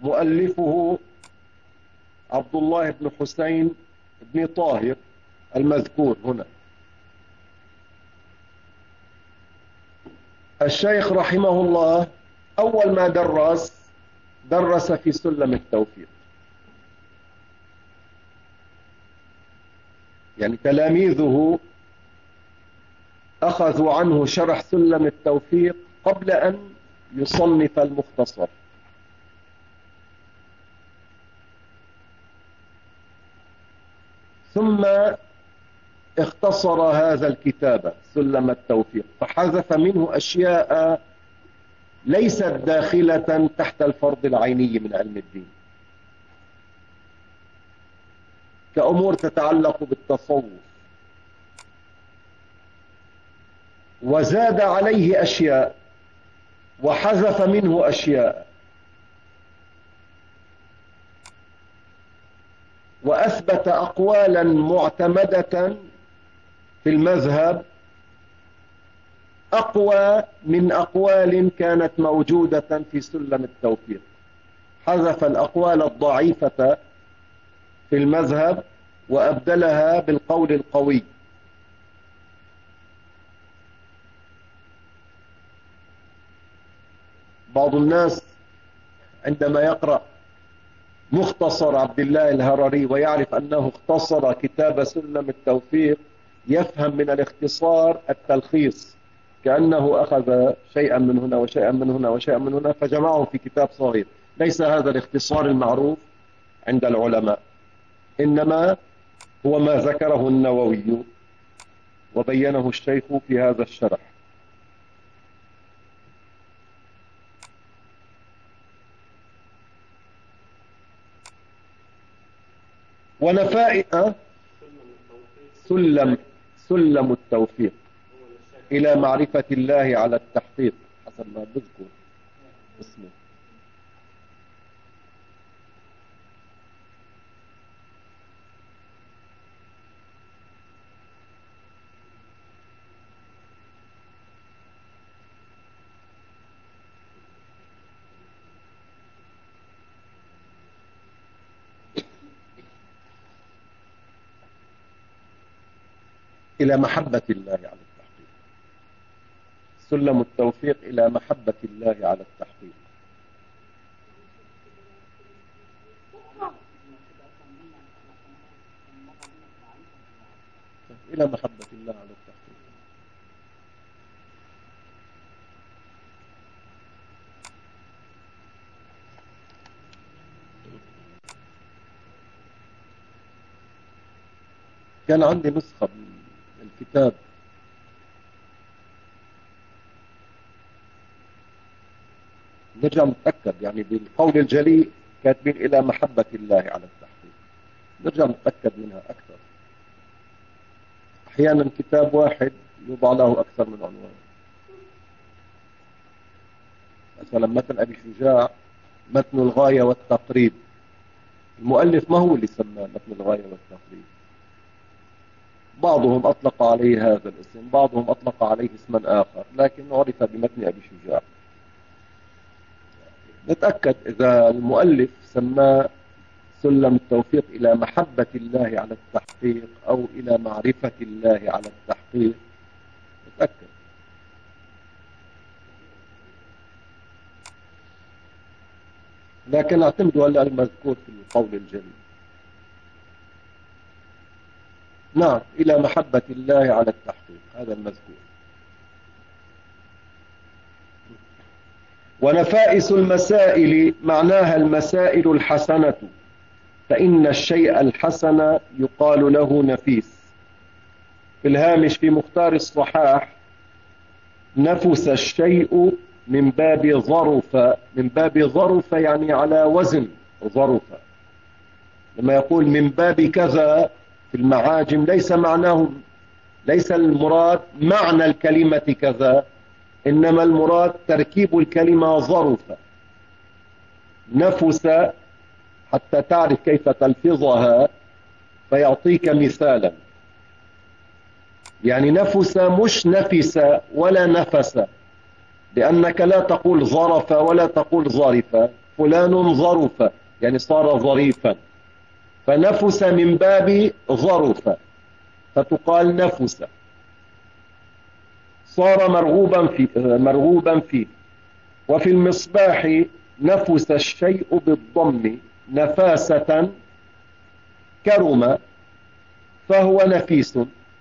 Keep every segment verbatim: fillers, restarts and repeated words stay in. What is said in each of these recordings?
مؤلفه عبد الله بن حسين بن طاهر المذكور هنا. الشيخ رحمه الله أول ما درس درس في سلم التوفيق، يعني تلاميذه أخذوا عنه شرح سلم التوفيق قبل أن يصنف المختصر. ثم اختصر هذا الكتاب سلم التوفيق فحذف منه أشياء ليست داخلة تحت الفرض العيني من علم الدين، كأمور تتعلق بالتصوف، وزاد عليه أشياء وحذف منه أشياء، وأثبت أقوالا معتمدة في المذهب أقوى من أقوال كانت موجودة في سلم التوفيق. حذف الأقوال الضعيفة في المذهب وأبدلها بالقول القوي. بعض الناس عندما يقرأ مختصر عبد الله الهرري ويعرف أنه اختصر كتاب سلم التوفيق يفهم من الاختصار التلخيص، كأنه أخذ شيئا من هنا وشيئا من هنا وشيئا من هنا فجمعه في كتاب صغير. ليس هذا الاختصار المعروف عند العلماء، إنما هو ما ذكره النووي وبينه الشيخ في هذا الشرح. ونفائق سلم سلم التوفيق إلى معرفة الله على التحقيق حسب ما بذكر اسمه. إلى محبة الله على التحقيق. سلم التوفيق إلى محبة الله على التحقيق. إلى محبة الله على التحقيق. كان عندي نسخة من الكتاب نرجع نتأكد، يعني بالقول الجلي كاتبين إلى محبة الله على التحقيق، نرجع نتأكد منها أكثر. أحيانا كتاب واحد يوضع له أكثر من عنوان، مثلا متن أبي شجاع متن الغاية والتقريب، المؤلف ما هو اللي سماه متن الغاية والتقريب، بعضهم أطلق عليه هذا الاسم، بعضهم أطلق عليه اسما آخر، لكن عرف بمتن أبي شجاع. نتأكد إذا المؤلف سماه سلم التوفيق إلى محبة الله على التحقيق أو إلى معرفة الله على التحقيق، نتأكد. لكن اعتمد على المذكور في القول الجليل. نعم، إلى محبة الله على التحقيق، هذا المذكور. ونفائس المسائل معناها المسائل الحسنة، فإن الشيء الحسن يقال له نفيس. في الهامش في مختار الصحاح نفس الشيء من باب ظرف، من باب ظرف يعني على وزن ظرف. لما يقول من باب كذا في المعاجم ليس معناه، ليس المراد معنى الكلمة كذا، إنما المراد تركيب الكلمة ظرف. نفس حتى تعرف كيف تلفظها فيعطيك مثالا، يعني نفس مش نفس ولا نفس، لأنك لا تقول ظرف ولا تقول ظرف، فلان ظرف يعني صار ظريفا، فنفس من باب ظرف فتقال نفس، صار مرغوبا فيه مرغوبا فيه. وفي المصباح نفس الشيء بالضم نفاسة كرم فهو نفيس.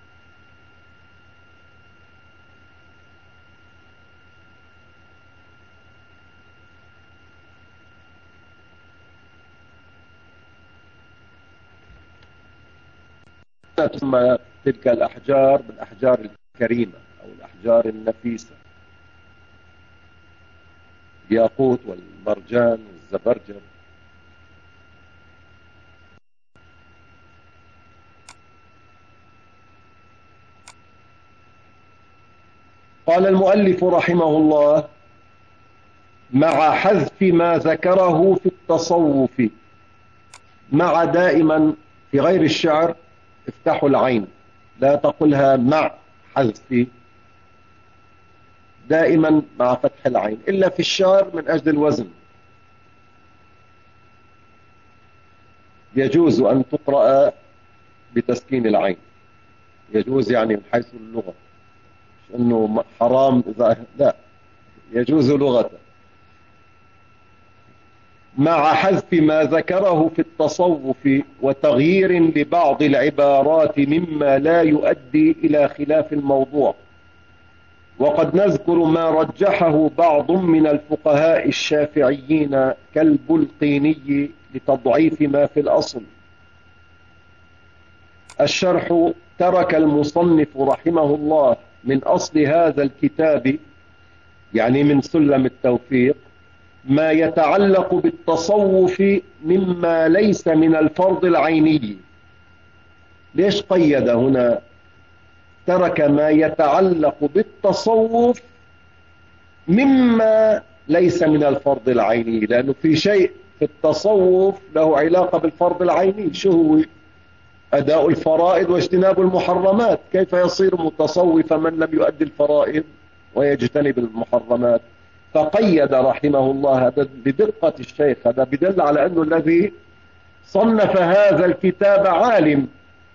تسمى تلك الأحجار بالأحجار الكريمة أو الأحجار النفيسة، الياقوت والمرجان والزبرجد. قال المؤلف رحمه الله: مع حذف ما ذكره في التصوف. مع دائما في غير الشعر افتحوا العين، لا تقلها مع حذف، دائما مع فتح العين، إلا في الشعر من أجل الوزن يجوز أن تقرأ بتسكين العين، يجوز يعني من حيث اللغة، مش أنه حرام إذا لا، يجوز لغة. مع حذف ما ذكره في التصوف وتغيير لبعض العبارات مما لا يؤدي إلى خلاف الموضوع. وقد نذكر ما رجحه بعض من الفقهاء الشافعيين كالبلقيني لتضعيف ما في الأصل. الشرح: ترك المصنف رحمه الله من أصل هذا الكتاب، يعني من سلم التوفيق، ما يتعلق بالتصوف مما ليس من الفرض العيني. ليش قيد هنا ترك ما يتعلق بالتصوف مما ليس من الفرض العيني؟ لأنه في شيء في التصوف له علاقة بالفرض العيني. شو هو؟ أداء الفرائض واجتناب المحرمات. كيف يصير متصوفا من لم يؤدي الفرائض ويجتنب المحرمات؟ فقيد رحمه الله. هذا بدقة الشيخ، هذا بدل على أنه الذي صنف هذا الكتاب عالم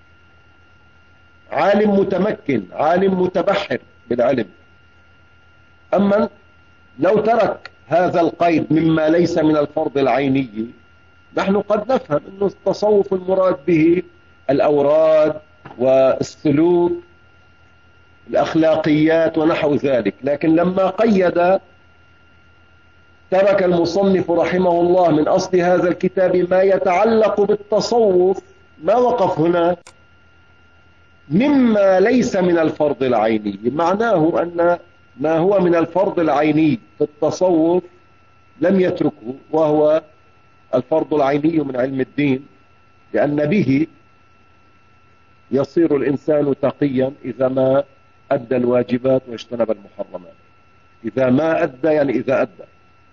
عالم متمكن، عالم متبحر بالعلم. أما لو ترك هذا القيد مما ليس من الفرض العيني، نحن قد نفهم أنه التصوف المراد به الأوراد والسلوك الأخلاقيات ونحو ذلك. لكن لما قيد ترك المصنف رحمه الله من أصل هذا الكتاب ما يتعلق بالتصوف، ما وقف هنا مما ليس من الفرض العيني، معناه أن ما هو من الفرض العيني في التصوف لم يتركه، وهو الفرض العيني من علم الدين، لأن به يصير الإنسان تقيا إذا ما أدى الواجبات واجتنب المحرمات. إذا ما أدى يعني إذا أدى.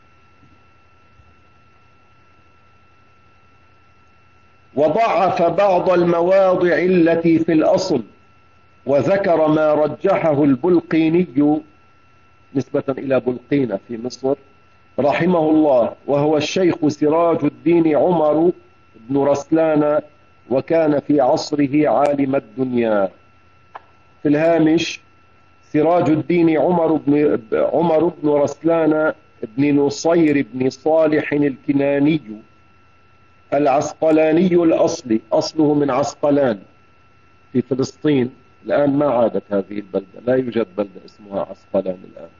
وضعف بعض المواضع التي في الأصل، وذكر ما رجحه البلقيني نسبة إلى بلقينة في مصر رحمه الله، وهو الشيخ سراج الدين عمر بن رسلان، وكان في عصره عالم الدنيا. في الهامش: سراج الدين عمر بن عمر بن رسلان بن نصير بن صالح الكناني العسقلاني الأصلي، أصله من عسقلان في فلسطين. الآن ما عادت هذه البلدة، لا يوجد بلدة اسمها عسقلان الآن.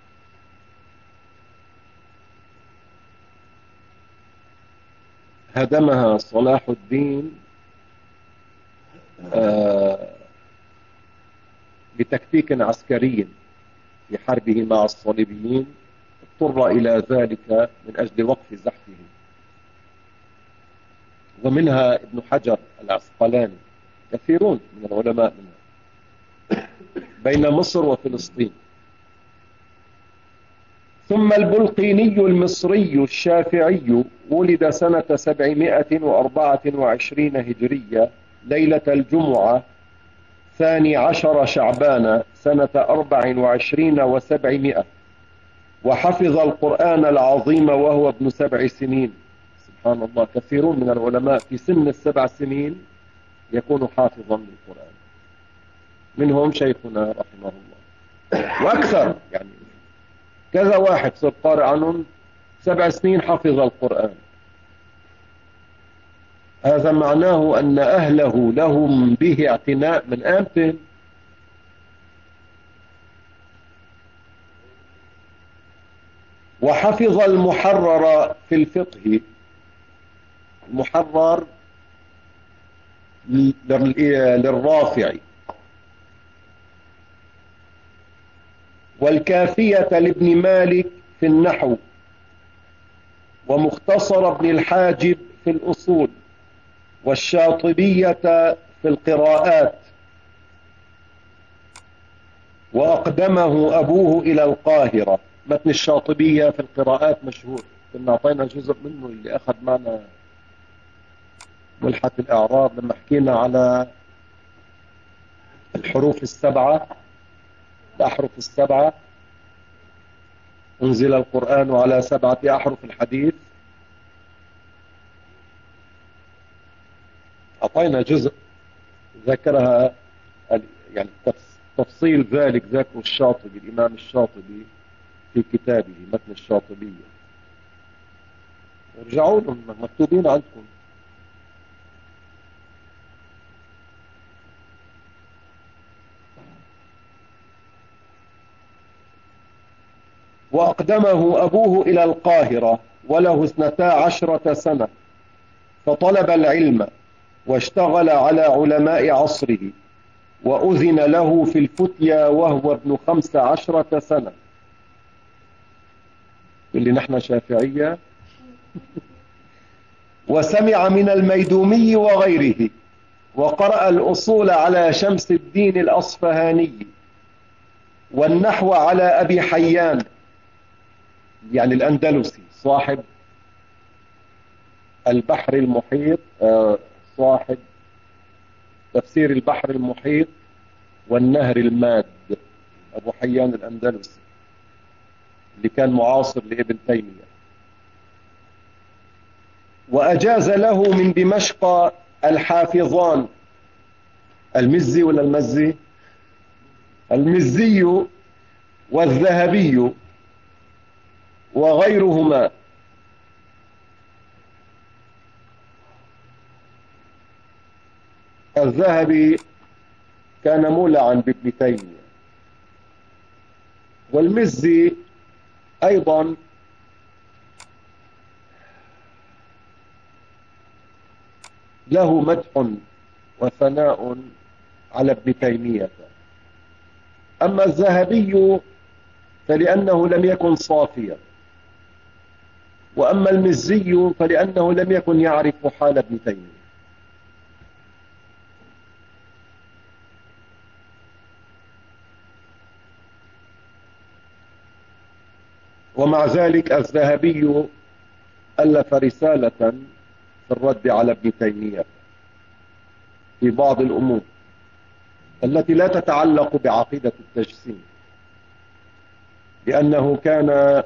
هدمها صلاح الدين آه بتكتيك عسكري في حربه مع الصليبيين، اضطر إلى ذلك من أجل وقف زحفه. ومنها ابن حجر العسقلاني، كثيرون من العلماء منها بين مصر وفلسطين. ثم البلقيني المصري الشافعي ولد سنة سبعمائة وأربعة وعشرين هجرية ليلة الجمعة ثاني عشر شعبان سنة أربع وعشرين وسبعمائة، وحفظ القرآن العظيم وهو ابن سبع سنين. سبحان الله، كثيرون من العلماء في سن السبع سنين يكون حافظا للقرآن، منهم شيخنا رحمه الله، وأكثر يعني كذا واحد صار قارئ عنهم سبع سنين حفظ القرآن. هذا معناه أن أهله لهم به اعتناء من آمتن. وحفظ المحرر في الفقه، المحرر للرافع، والكافية لابن مالك في النحو، ومختصر ابن الحاجب في الأصول، والشاطبية في القراءات. وأقدمه أبوه إلى القاهرة. متن الشاطبية في القراءات مشهور، كنا أعطينا جزء منه اللي أخذ معنا ملحة الإعراب لما حكينا على الحروف السبعة، الأحرف السبعة. أنزل القرآن على سبعة أحرف الحديث. أعطينا جزء ذكرها يعني تفصيل ذلك ذكر الشاطبي، الإمام الشاطبي في كتابه متن الشاطبية. ارجعوا لهم مكتوبين عندكم. وأقدمه أبوه إلى القاهرة وله اثنتا عشرة سنة، فطلب العلم واشتغل على علماء عصره، وأذن له في الفتيا وهو ابن خمس عشرة سنة. اللي نحن شافعية. وسمع من الميدومي وغيره، وقرأ الأصول على شمس الدين الأصفهاني، والنحو على أبي حيان يعني الأندلسي صاحب البحر المحيط، صاحب تفسير البحر المحيط والنهر الماد، أبو حيان الأندلسي اللي كان معاصر لابن تيمية. وأجاز له من دمشق الحافظان المزي ولا المزي المزي والذهبي وغيرهما. الذهبي كان مولعا بابن تيمية، والمزي أيضا له مدح وثناء على ابن تيمية. أما الذهبي فلأنه لم يكن صافيا، وأما المزي فلأنه لم يكن يعرف حال ابن تيمية. ومع ذلك الذهبي ألف رسالة في الرد على ابن تيمية في بعض الأمور التي لا تتعلق بعقيدة التجسيم، لأنه كان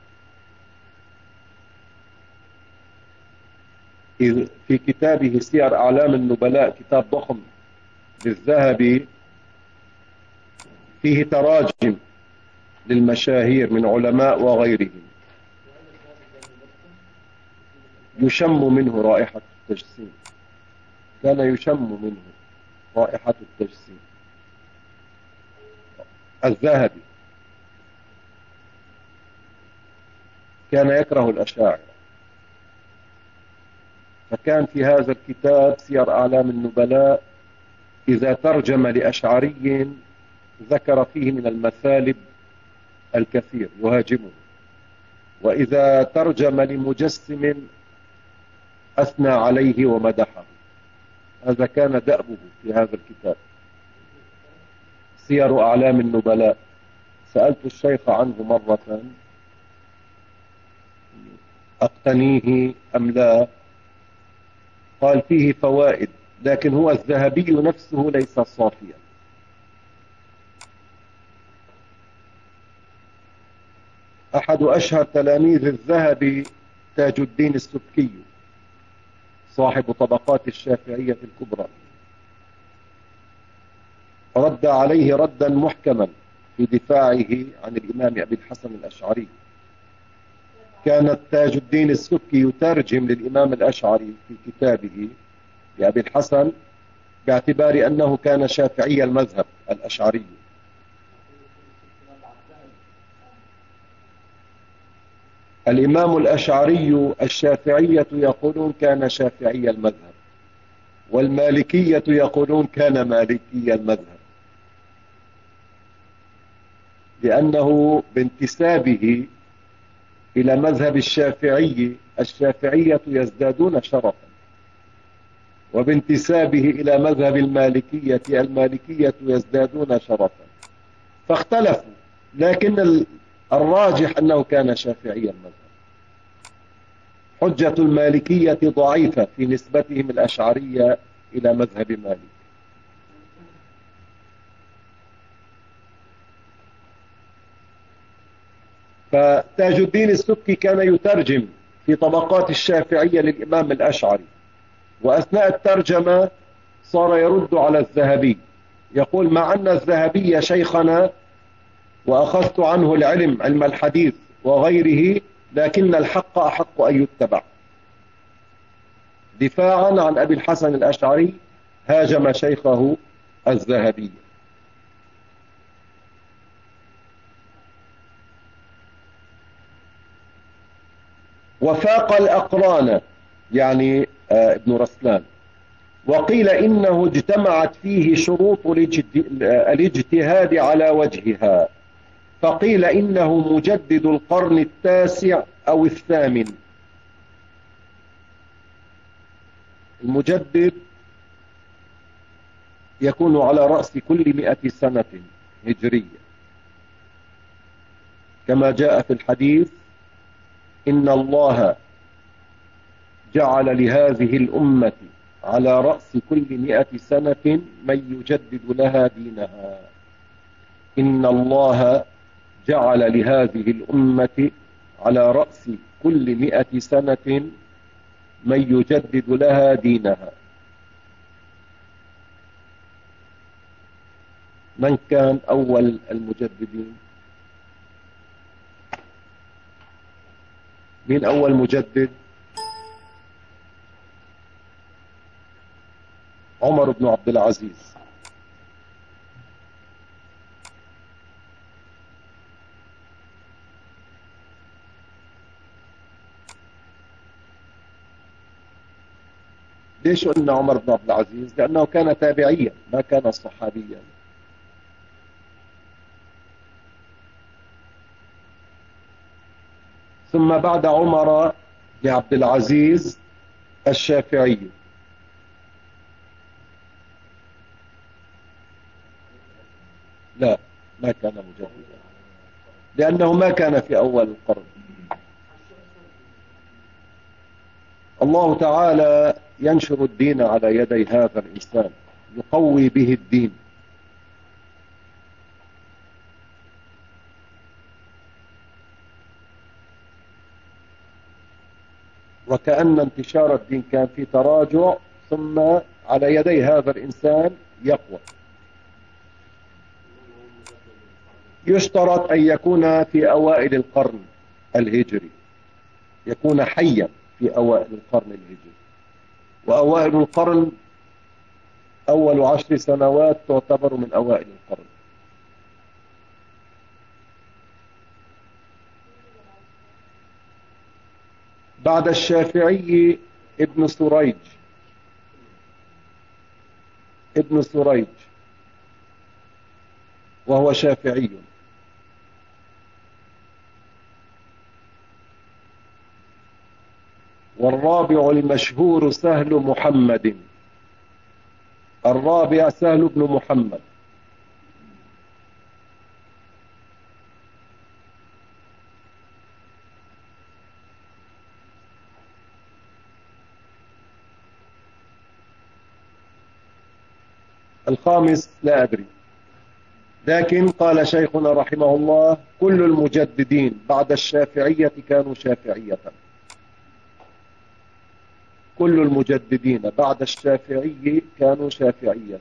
في كتابه سير أعلام النبلاء، كتاب ضخم للذهبي، فيه تراجم للمشاهير من علماء وغيرهم، يشم منه رائحة التجسيم، كان يشم منه رائحة التجسيم الذهبي. كان يكره الأشاعرة، فكان في هذا الكتاب سير أعلام النبلاء إذا ترجم لأشعري ذكر فيه من المثالب الكثير يهاجمه، وإذا ترجم لمجسم أثنى عليه ومدحه. هذا كان دأبه في هذا الكتاب سير أعلام النبلاء. سألت الشيخ عنه مرة أقتنيه أم لا، قال فيه فوائد، لكن هو الذهبي نفسه ليس صافيا. أحد أشهر تلاميذ الذهبي تاج الدين السبكي صاحب طبقات الشافعية الكبرى، رد عليه ردا محكما في دفاعه عن الإمام أبي الحسن الأشعري. كان تاج الدين السبكي يترجم للإمام الأشعري في كتابه لأبي الحسن باعتبار أنه كان شافعي المذهب الأشعري. الإمام الأشعري الشافعية يقولون كان شافعي المذهب، والمالكية يقولون كان مالكي المذهب، لأنه بانتسابه إلى مذهب الشافعي الشافعية يزدادون شرفا، وبانتسابه إلى مذهب المالكية المالكية يزدادون شرفا، فاختلفوا، لكن الراجح أنه كان شافعي المذهب. حجة المالكية ضعيفة في نسبتهم الأشعرية إلى مذهب مالك. فتاج الدين السبكي كان يترجم في طبقات الشافعية للإمام الأشعري، وأثناء الترجمة صار يرد على الذهبي، يقول: مع أن الذهبي شيخنا وأخذت عنه العلم علم الحديث وغيره، لكن الحق أحق أن يتبع. دفاعا عن أبي الحسن الأشعري هاجم شيخه الذهبي. وفاق الأقران يعني ابن رسلان، وقيل إنه اجتمعت فيه شروط الاجتهاد على وجهها، فقيل إنه مجدد القرن التاسع أو الثامن. المجدد يكون على رأس كل مئة سنة هجرية، كما جاء في الحديث: إن الله جعل لهذه الأمة على رأس كل مئة سنة من يجدد لها دينها. إن الله جعل لهذه الأمة على رأس كل مئة سنة من يجدد لها دينها. من كان أول المجددين؟ مين أول مجدد؟ عمر بن عبد العزيز. ليش قلنا عمر بن عبد العزيز؟ لأنه كان تابعيا ما كان صحابيا. ثم بعد عمر بن عبد العزيز الشافعي. لا، ما كان مجددا، لأنه ما كان في أول القرن. الله تعالى ينشر الدين على يدي هذا الإنسان، يقوي به الدين. وكأن انتشار الدين كان في تراجع، ثم على يدي هذا الإنسان يقوى. يشترط أن يكون في أوائل القرن الهجري، يكون حيا في أوائل القرن الهجري. وأوائل القرن أول عشر سنوات تعتبر من أوائل القرن. بعد الشافعي ابن سريج. ابن سريج وهو شافعي. والرابع المشهور سهل محمد. الرابع سهل بن محمد. الخامس لا أدري، لكن قال شيخنا رحمه الله كل المجددين بعد الشافعية كانوا شافعية. كل المجددين بعد الشافعي كانوا شافعية.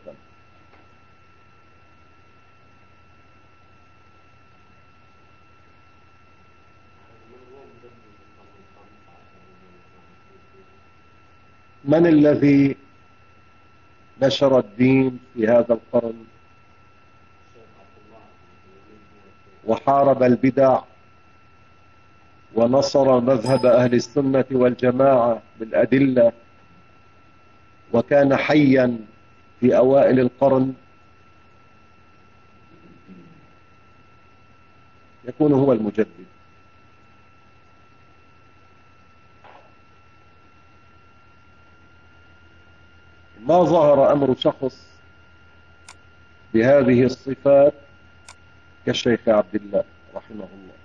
من الذي نشر الدين في هذا القرن وحارب البدع ونصر مذهب أهل السنة والجماعة بالأدلة وكان حيا في أوائل القرن؟ يكون هو المجدد. ما ظهر أمر شخص بهذه الصفات كالشيخ عبد الله رحمه الله.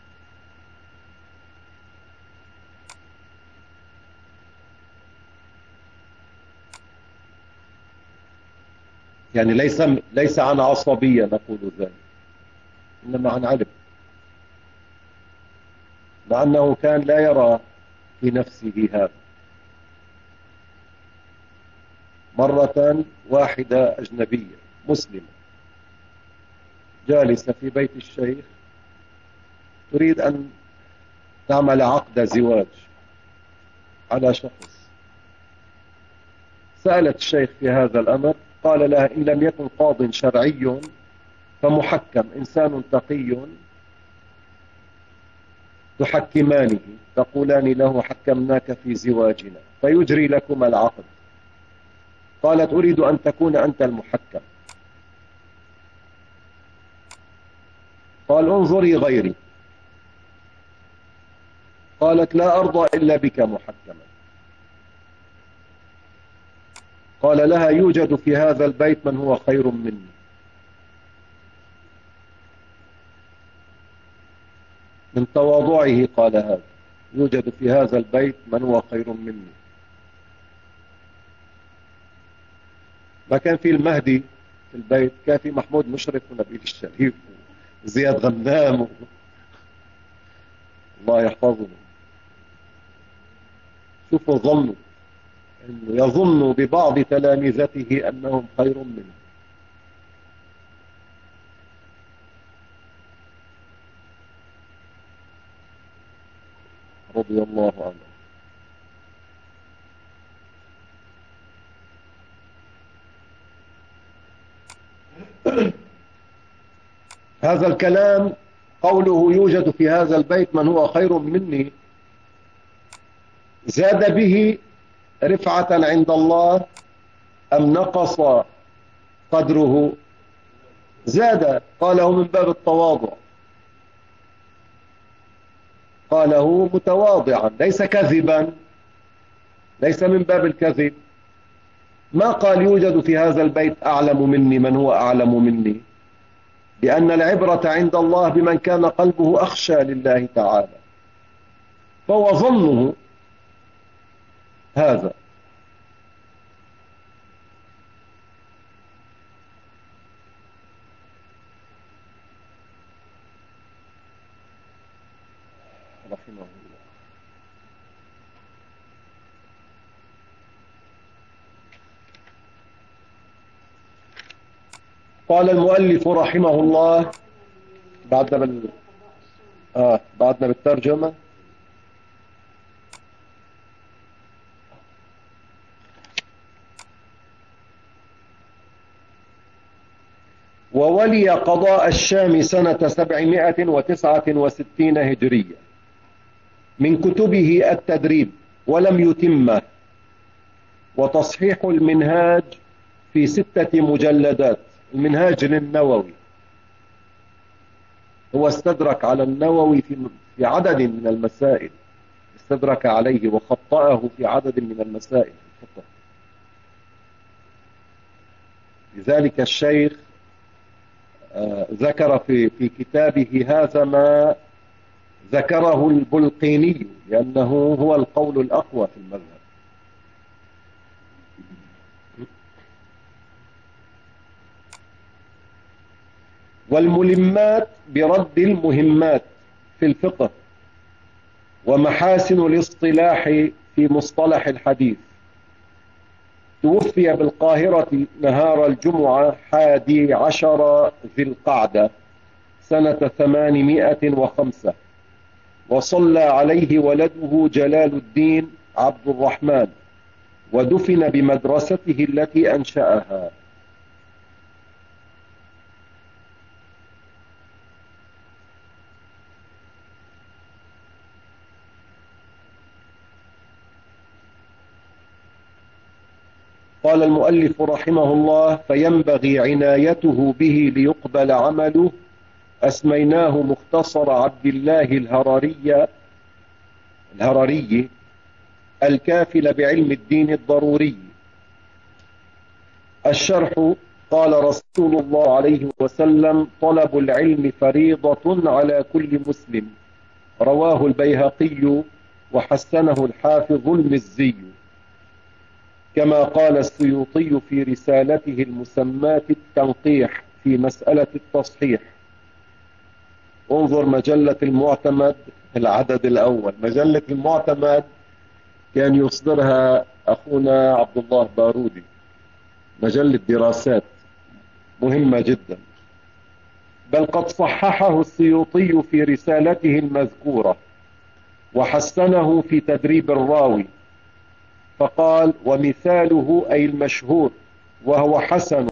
يعني ليس ليس عن عصبية نقول ذلك، إنما عن علم، مع أنه كان لا يرى في نفسه هذا. مرة واحدة أجنبية مسلمة جالسة في بيت الشيخ تريد أن تعمل عقد زواج على شخص. سألت الشيخ في هذا الأمر، قال لها إن لم يكن قاض شرعي فمحكم، إنسان تقي تحكمانه تقولان له حكمناك في زواجنا فيجري لكم العقد. قالت أريد أن تكون أنت المحكم. قال انظري غيري. قالت لا أرضى إلا بك محكما. قال لها يوجد في هذا البيت من هو خير مني. من تواضعه قال هذا، يوجد في هذا البيت من هو خير مني. ما كان في المهدي في البيت، كان في محمود مشرف ونبيل الشريف وزياد غنام و... الله يحفظهم. شوفوا ظنوا انه يظن ببعض تلامذته انهم خير منه. رضي الله عنه. هذا الكلام قوله يوجد في هذا البيت من هو خير مني زاد به رفعة عند الله أم نقص قدره؟ زاد. قاله من باب التواضع، قاله متواضعا ليس كذبا، ليس من باب الكذب. ما قال يوجد في هذا البيت أعلم مني من هو أعلم مني، لأن العبرة عند الله بمن كان قلبه أخشى لله تعالى، فهو ظنه هذا. رحمه الله. قال المؤلف رحمه الله بعدنا بال... آه بعدنا بالترجمة. وولي قضاء الشام سنة سبعمائة وتسعة وستين هجرية من كتبه التدريب ولم يتمه، وتصحيح المنهاج في ستة مجلدات. المنهاج للنووي، هو استدرك على النووي في في عدد من المسائل، استدرك عليه وخطأه في عدد من المسائل الفقه. لذلك الشيخ آه ذكر في في كتابه هذا ما ذكره البلقيني، لأنه هو القول الأقوى في المذهب. والملمات برد المهمات في الفقه، ومحاسن الاصطلاح في مصطلح الحديث. توفي بالقاهرة نهار الجمعة حادي عشر ذي القعدة سنة ثمانمائة وخمسة، وصلى عليه ولده جلال الدين عبد الرحمن، ودفن بمدرسته التي أنشأها. قال المؤلف رحمه الله: فينبغي عنايته به ليقبل عمله. أسميناه مختصر عبد الله الهرري الهرري الكافل بعلم الدين الضروري. الشرح: قال رسول الله عليه وسلم: طلب العلم فريضة على كل مسلم. رواه البيهقي وحسنه الحافظ المزي، كما قال السيوطي في رسالته المسماة التنقيح في مسألة التصحيح. انظر مجلة المعتمد العدد الأول. مجلة المعتمد كان يصدرها أخونا عبد الله بارودي، مجلة دراسات مهمة جدا، بل قد صححه السيوطي في رسالته المذكورة، وحسنه في تدريب الراوي، فقال: ومثاله أي المشهور وهو حسن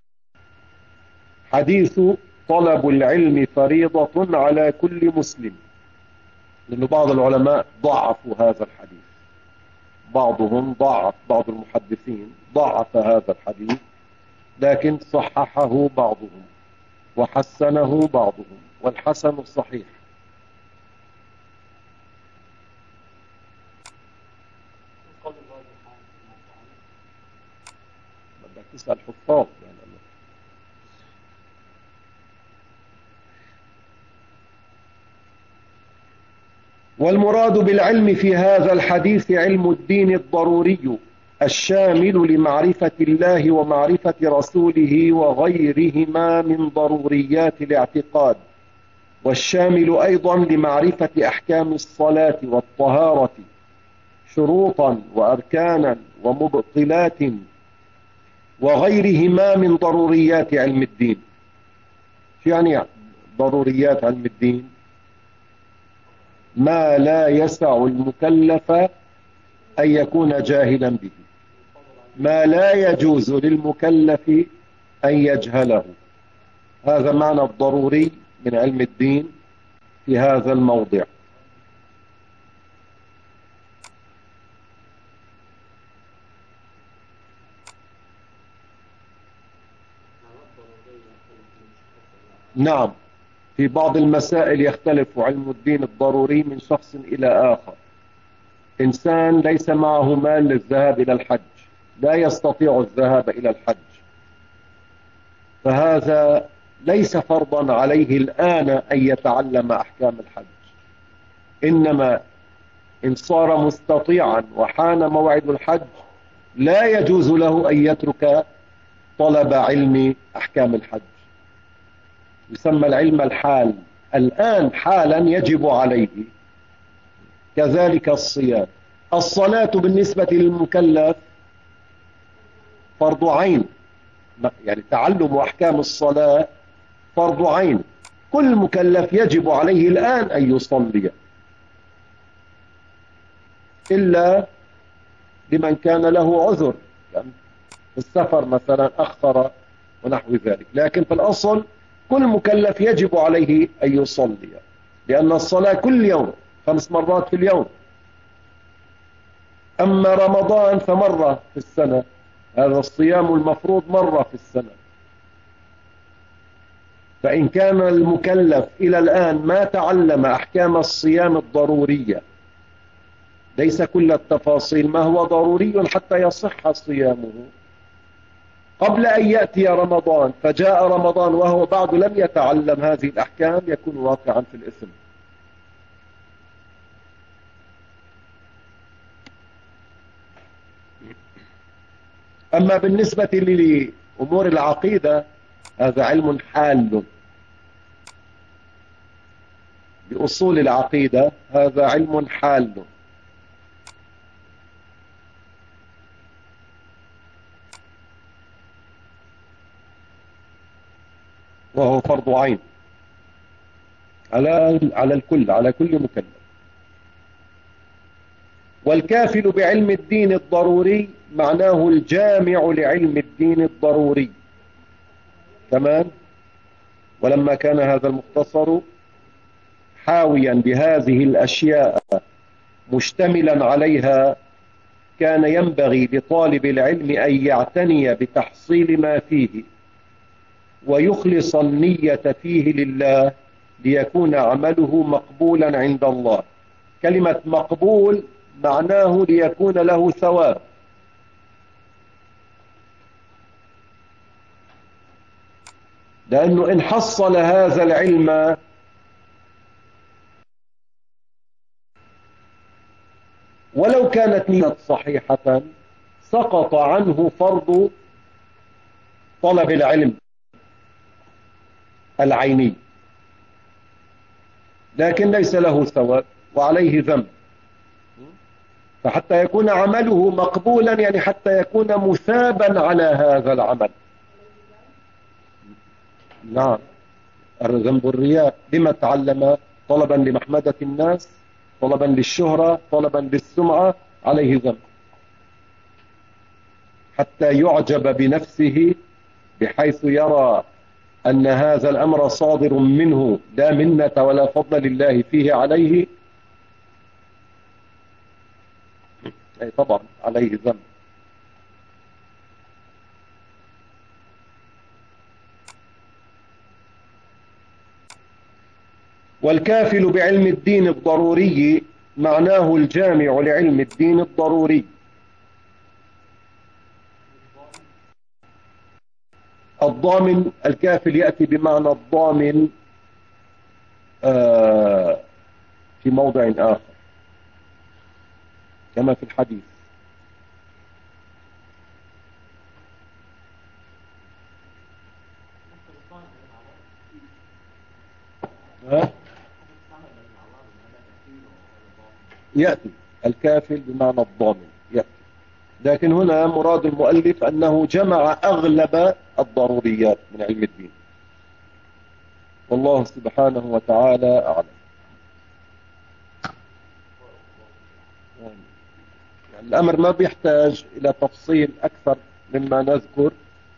حديث طلب العلم فريضة على كل مسلم. لأن بعض العلماء ضعفوا هذا الحديث، بعضهم ضعف، بعض المحدثين ضعف هذا الحديث، لكن صححه بعضهم وحسنه بعضهم، والحسن الصحيح. بدك تسأل حفاظ يعني. والمراد بالعلم في هذا الحديث علم الدين الضروري الشامل لمعرفة الله ومعرفة رسوله وغيرهما من ضروريات الاعتقاد، والشامل أيضا لمعرفة أحكام الصلاة والطهارة شروطا وأركانا ومبطلات وغيرهما من ضروريات علم الدين. شو يعني ضروريات علم الدين؟ ما لا يسع المكلف أن يكون جاهلا به، ما لا يجوز للمكلف أن يجهله. هذا معنى الضروري من علم الدين في هذا الموضع. نعم، في بعض المسائل يختلف علم الدين الضروري من شخص إلى آخر. إنسان ليس معه مال للذهاب إلى الحج، لا يستطيع الذهاب إلى الحج، فهذا ليس فرضا عليه الآن أن يتعلم أحكام الحج، إنما إن صار مستطيعا وحان موعد الحج لا يجوز له أن يترك طلب علم أحكام الحج. يسمى العلم الحال، الآن حالا يجب عليه. كذلك الصيام. الصلاة بالنسبة للمكلف فرض عين، يعني تعلم أحكام الصلاة فرض عين، كل مكلف يجب عليه الآن أن يصلي، إلا لمن كان له عذر، يعني السفر مثلا أخر ونحو ذلك، لكن في الأصل كل مكلف يجب عليه أن يصلي، لأن الصلاة كل يوم خمس مرات في اليوم. أما رمضان فمرة في السنة، هذا الصيام المفروض مرة في السنة. فإن كان المكلف إلى الآن ما تعلم أحكام الصيام الضرورية، ليس كل التفاصيل، ما هو ضروري حتى يصح صيامه، قبل أن يأتي رمضان فجاء رمضان وهو بعد لم يتعلم هذه الأحكام، يكون واقعا في الإثم. أما بالنسبة لأمور العقيدة هذا علم حال، أصول العقيدة هذا علم حال، وهو فرض عين على على الكل، على كل مكلف. والكافل بعلم الدين الضروري معناه الجامع لعلم الدين الضروري كمان. ولما كان هذا المختصر حاويا بهذه الأشياء مشتملا عليها، كان ينبغي لطالب العلم أن يعتني بتحصيل ما فيه ويخلص النية فيه لله ليكون عمله مقبولا عند الله. كلمة مقبول معناه ليكون له ثواب، لأنه إن حصل هذا العلم ولو كانت نية صحيحة سقط عنه فرض طلب العلم العيني، لكن ليس له ثواب وعليه ذنب. فحتى يكون عمله مقبولا يعني حتى يكون مثابا على هذا العمل. نعم، ذنب الرياء لما تعلم؟ طلبا لمحمدة الناس، طلبا للشهرة، طلبا للسمعة، عليه ذنب حتى يعجب بنفسه بحيث يرى أن هذا الأمر صادر منه لا منة ولا فضل لله فيه عليه. أي طبعا عليه ذنب. والكافل بعلم الدين الضروري معناه الجامع لعلم الدين الضروري. الضامن، الكافل يأتي بمعنى الضامن آه في موضع آخر كما في الحديث. ها؟ يأتي الكافل بمعنى الضامن يأتي، لكن هنا مراد المؤلف أنه جمع أغلب الضروريات من علم الدين، والله سبحانه وتعالى أعلم. يعني الأمر ما بيحتاج إلى تفصيل أكثر مما نذكر،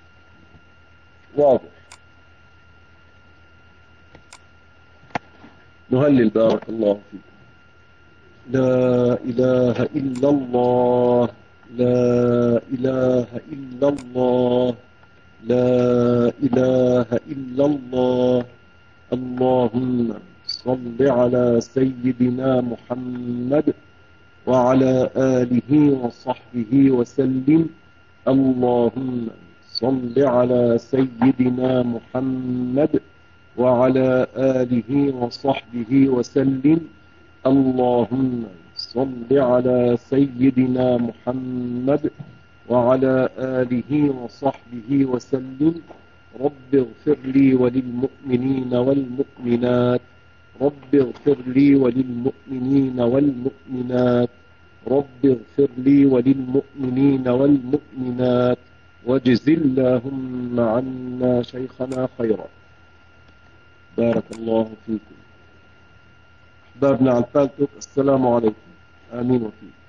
واضح. نهلل بارك الله فيك. لا إله إلا الله، لا إله إلا الله، لا إله إلا الله. اللهم صل على سيدنا محمد وعلى آله وصحبه وسلم. اللهم صل على سيدنا محمد وعلى آله وصحبه وسلم. اللهم صل على سيدنا محمد وعلى آله وصحبه وسلم. رب اغفر لي وللمؤمنين والمؤمنات، رب اغفر لي وللمؤمنين والمؤمنات، رب اغفر لي وللمؤمنين والمؤمنات، واجز اللهم عنا شيخنا خيرا. بارك الله فيكم. أحبابنا على الفالتوك، السلام عليكم. آمين وفيكم.